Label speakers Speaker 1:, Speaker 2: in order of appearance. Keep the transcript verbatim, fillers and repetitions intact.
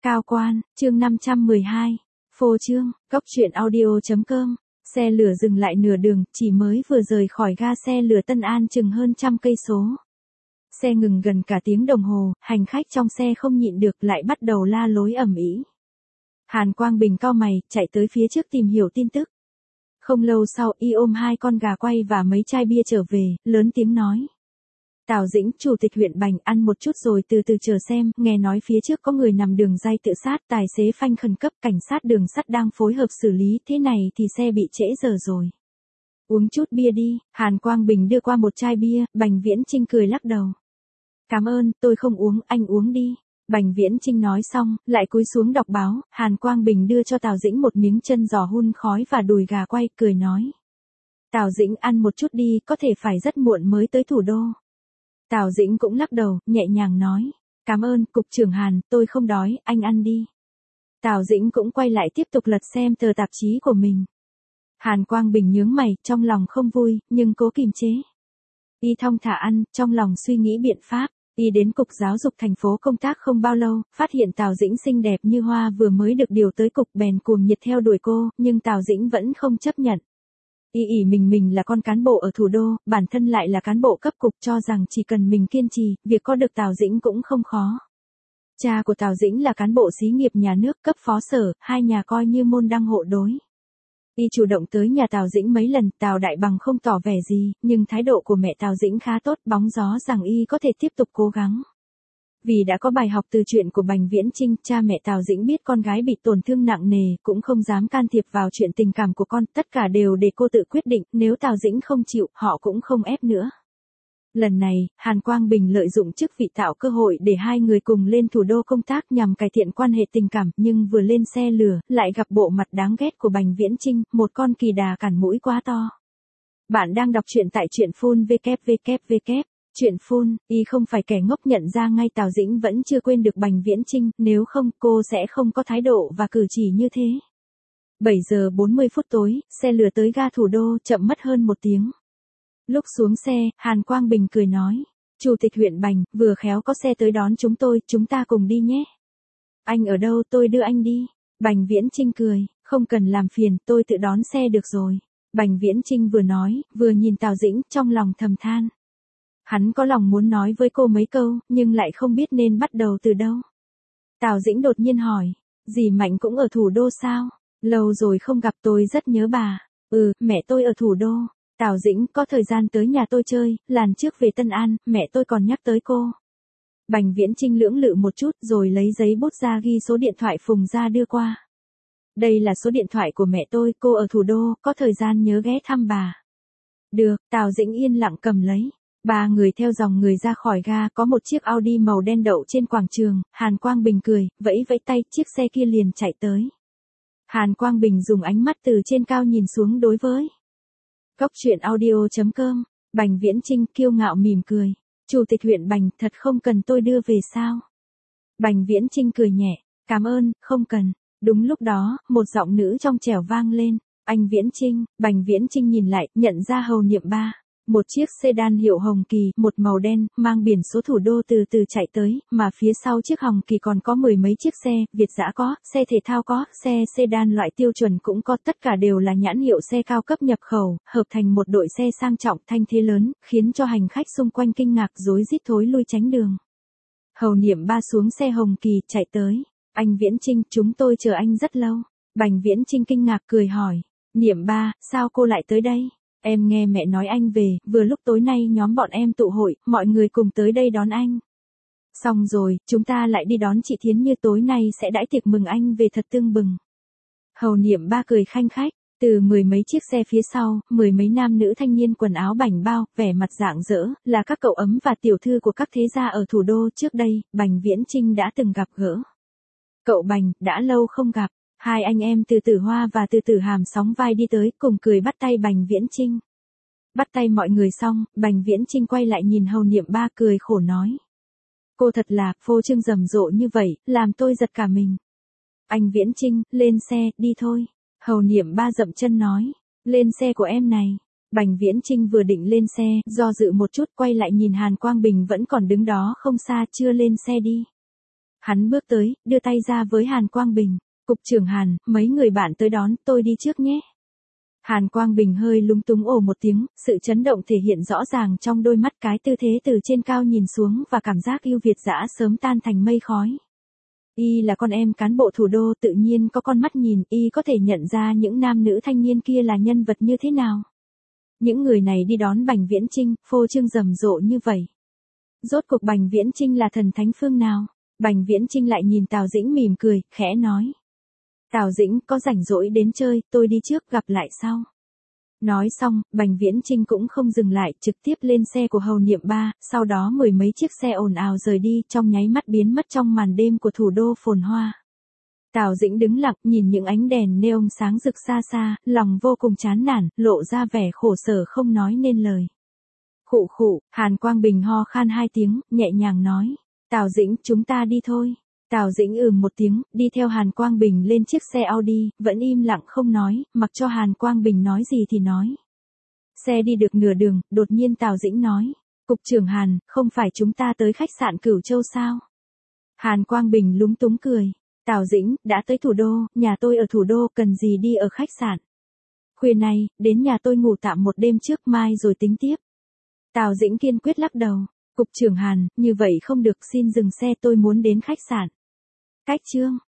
Speaker 1: Cao quan, chương năm trăm mười hai. Phô trương, cốc truyện audio chấm com. Xe lửa dừng lại nửa đường, chỉ mới vừa rời khỏi ga xe lửa Tân An chừng hơn trăm cây số. Xe ngừng gần cả tiếng đồng hồ, hành khách trong xe không nhịn được lại bắt đầu la lối ầm ĩ. Hàn Quang Bình cau mày, chạy tới phía trước tìm hiểu tin tức. Không lâu sau, y ôm hai con gà quay và mấy chai bia trở về, lớn tiếng nói. Tào Dĩnh, chủ tịch huyện Bành, ăn một chút rồi từ từ chờ xem, nghe nói phía trước có người nằm đường ray tự sát, tài xế phanh khẩn cấp, cảnh sát đường sắt đang phối hợp xử lý, thế này thì xe bị trễ giờ rồi. Uống chút bia đi, Hàn Quang Bình đưa qua một chai bia, Bành Viễn Chinh cười lắc đầu. Cảm ơn, tôi không uống, anh uống đi. Bành Viễn Chinh nói xong, lại cúi xuống đọc báo, Hàn Quang Bình đưa cho Tào Dĩnh một miếng chân giò hun khói và đùi gà quay, cười nói. Tào Dĩnh ăn một chút đi, có thể phải rất muộn mới tới thủ đô. Tào Dĩnh cũng lắc đầu, nhẹ nhàng nói. Cảm ơn, cục trưởng Hàn, tôi không đói, anh ăn đi. Tào Dĩnh cũng quay lại tiếp tục lật xem tờ tạp chí của mình. Hàn Quang Bình nhướng mày, trong lòng không vui, nhưng cố kìm chế. Y thong thả ăn, trong lòng suy nghĩ biện pháp. Y đến cục giáo dục thành phố công tác không bao lâu, phát hiện Tào Dĩnh xinh đẹp như hoa vừa mới được điều tới cục bèn cuồng nhiệt theo đuổi cô, nhưng Tào Dĩnh vẫn không chấp nhận. Y ỉ mình mình là con cán bộ ở thủ đô, bản thân lại là cán bộ cấp cục, cho rằng chỉ cần mình kiên trì, việc có được Tào Dĩnh cũng không khó. Cha của Tào Dĩnh là cán bộ xí nghiệp nhà nước cấp phó sở, hai nhà coi như môn đăng hộ đối. Y chủ động tới nhà Tào Dĩnh mấy lần, Tào Đại Bằng không tỏ vẻ gì, nhưng thái độ của mẹ Tào Dĩnh khá tốt, bóng gió rằng Y có thể tiếp tục cố gắng. Vì đã có bài học từ chuyện của Bành Viễn Chinh, cha mẹ Tào Dĩnh biết con gái bị tổn thương nặng nề, cũng không dám can thiệp vào chuyện tình cảm của con, tất cả đều để cô tự quyết định, nếu Tào Dĩnh không chịu, họ cũng không ép nữa. Lần này, Hàn Quang Bình lợi dụng chức vị tạo cơ hội để hai người cùng lên thủ đô công tác nhằm cải thiện quan hệ tình cảm, nhưng vừa lên xe lửa, lại gặp bộ mặt đáng ghét của Bành Viễn Chinh, một con kỳ đà cản mũi quá to. Bạn đang đọc truyện tại truyện phun vê vê vê. Chuyện phun, Y không phải kẻ ngốc, nhận ra ngay Tào Dĩnh vẫn chưa quên được Bành Viễn Chinh, nếu không cô sẽ không có thái độ và cử chỉ như thế. bảy giờ bốn mươi phút tối, xe lửa tới ga thủ đô, chậm mất hơn một tiếng. Lúc xuống xe, Hàn Quang Bình cười nói. Chủ tịch huyện Bành, vừa khéo có xe tới đón chúng tôi, chúng ta cùng đi nhé. Anh ở đâu, tôi đưa anh đi. Bành Viễn Chinh cười, không cần làm phiền, tôi tự đón xe được rồi. Bành Viễn Chinh vừa nói, vừa nhìn Tào Dĩnh, trong lòng thầm than. Hắn có lòng muốn nói với cô mấy câu, nhưng lại không biết nên bắt đầu từ đâu. Tào Dĩnh đột nhiên hỏi, dì Mạnh cũng ở thủ đô sao? Lâu rồi không gặp, tôi rất nhớ bà. Ừ, mẹ tôi ở thủ đô. Tào Dĩnh, có thời gian tới nhà tôi chơi, lần trước về Tân An, mẹ tôi còn nhắc tới cô. Bành Viễn Chinh lưỡng lự một chút rồi lấy giấy bút ra ghi số điện thoại Phùng ra đưa qua. Đây là số điện thoại của mẹ tôi, cô ở thủ đô, có thời gian nhớ ghé thăm bà. Được, Tào Dĩnh yên lặng cầm lấy. Ba người theo dòng người ra khỏi ga, có một chiếc Audi màu đen đậu trên quảng trường, Hàn Quang Bình cười, vẫy vẫy tay, chiếc xe kia liền chạy tới. Hàn Quang Bình dùng ánh mắt từ trên cao nhìn xuống đối với cốc truyện audio chấm com, Bành Viễn Chinh kiêu ngạo mỉm cười. Chủ tịch huyện Bành, thật không cần tôi đưa về sao? Bành Viễn Chinh cười nhẹ, cảm ơn, không cần. Đúng lúc đó, một giọng nữ trong trẻo vang lên. Anh Viễn Chinh. Bành Viễn Chinh nhìn lại, nhận ra Hầu Niệm Ba. Một chiếc sedan hiệu Hồng Kỳ, một màu đen, mang biển số thủ đô từ từ chạy tới, mà phía sau chiếc Hồng Kỳ còn có mười mấy chiếc xe, Việt dã có, xe thể thao có, xe sedan loại tiêu chuẩn cũng có, tất cả đều là nhãn hiệu xe cao cấp nhập khẩu, hợp thành một đội xe sang trọng thanh thế lớn, khiến cho hành khách xung quanh kinh ngạc rối rít thối lui tránh đường. Hầu Niệm Ba xuống xe Hồng Kỳ, chạy tới. Anh Viễn Chinh, chúng tôi chờ anh rất lâu. Bành Viễn Chinh kinh ngạc cười hỏi. Niệm Ba, sao cô lại tới đây? Em nghe mẹ nói anh về, vừa lúc tối nay nhóm bọn em tụ hội, mọi người cùng tới đây đón anh. Xong rồi, chúng ta lại đi đón chị Thiến Như, tối nay sẽ đãi tiệc mừng anh về thật tưng bừng. Hầu Niệm Ba cười khanh khách, từ mười mấy chiếc xe phía sau, mười mấy nam nữ thanh niên quần áo bảnh bao, vẻ mặt rạng rỡ, là các cậu ấm và tiểu thư của các thế gia ở thủ đô. Trước đây, Bành Viễn Chinh đã từng gặp gỡ. Cậu Bành, đã lâu không gặp. Hai anh em Từ Tử Hoa và Từ Tử Hàm sóng vai đi tới, cùng cười bắt tay Bành Viễn Chinh. Bắt tay mọi người xong, Bành Viễn Chinh quay lại nhìn Hầu Niệm Ba cười khổ nói. Cô thật là, phô trương rầm rộ như vậy, làm tôi giật cả mình. Anh Viễn Chinh, lên xe, đi thôi. Hầu Niệm Ba dậm chân nói. Lên xe của em này. Bành Viễn Chinh vừa định lên xe, do dự một chút quay lại nhìn Hàn Quang Bình vẫn còn đứng đó không xa, chưa lên xe đi. Hắn bước tới, đưa tay ra với Hàn Quang Bình. Cục trưởng Hàn, mấy người bạn tới đón, tôi đi trước nhé. Hàn Quang Bình hơi lúng túng ồ một tiếng, sự chấn động thể hiện rõ ràng trong đôi mắt, cái tư thế từ trên cao nhìn xuống và cảm giác yêu Việt dã sớm tan thành mây khói. Y là con em cán bộ thủ đô, tự nhiên có con mắt nhìn, y có thể nhận ra những nam nữ thanh niên kia là nhân vật như thế nào. Những người này đi đón Bành Viễn Chinh, phô trương rầm rộ như vậy. Rốt cuộc Bành Viễn Chinh là thần thánh phương nào? Bành Viễn Chinh lại nhìn Tào Dĩnh mỉm cười, khẽ nói. Tào Dĩnh, có rảnh rỗi đến chơi, tôi đi trước, gặp lại sau. Nói xong, Bành Viễn Chinh cũng không dừng lại, trực tiếp lên xe của Hầu Niệm Ba, sau đó mười mấy chiếc xe ồn ào rời đi, trong nháy mắt biến mất trong màn đêm của thủ đô phồn hoa. Tào Dĩnh đứng lặng, nhìn những ánh đèn neon sáng rực xa xa, lòng vô cùng chán nản, lộ ra vẻ khổ sở không nói nên lời. Khụ khụ, Hàn Quang Bình ho khan hai tiếng, nhẹ nhàng nói. Tào Dĩnh, chúng ta đi thôi. Tào Dĩnh ừm một tiếng, đi theo Hàn Quang Bình lên chiếc xe Audi, vẫn im lặng không nói, mặc cho Hàn Quang Bình nói gì thì nói. Xe đi được nửa đường, đột nhiên Tào Dĩnh nói. Cục trưởng Hàn, không phải chúng ta tới khách sạn Cửu Châu sao? Hàn Quang Bình lúng túng cười. Tào Dĩnh, đã tới thủ đô, nhà tôi ở thủ đô, cần gì đi ở khách sạn. Khuya nay, đến nhà tôi ngủ tạm một đêm trước, mai rồi tính tiếp. Tào Dĩnh kiên quyết lắc đầu. Cục trưởng Hàn, như vậy không được, xin dừng xe, tôi muốn đến khách sạn. Cách chương.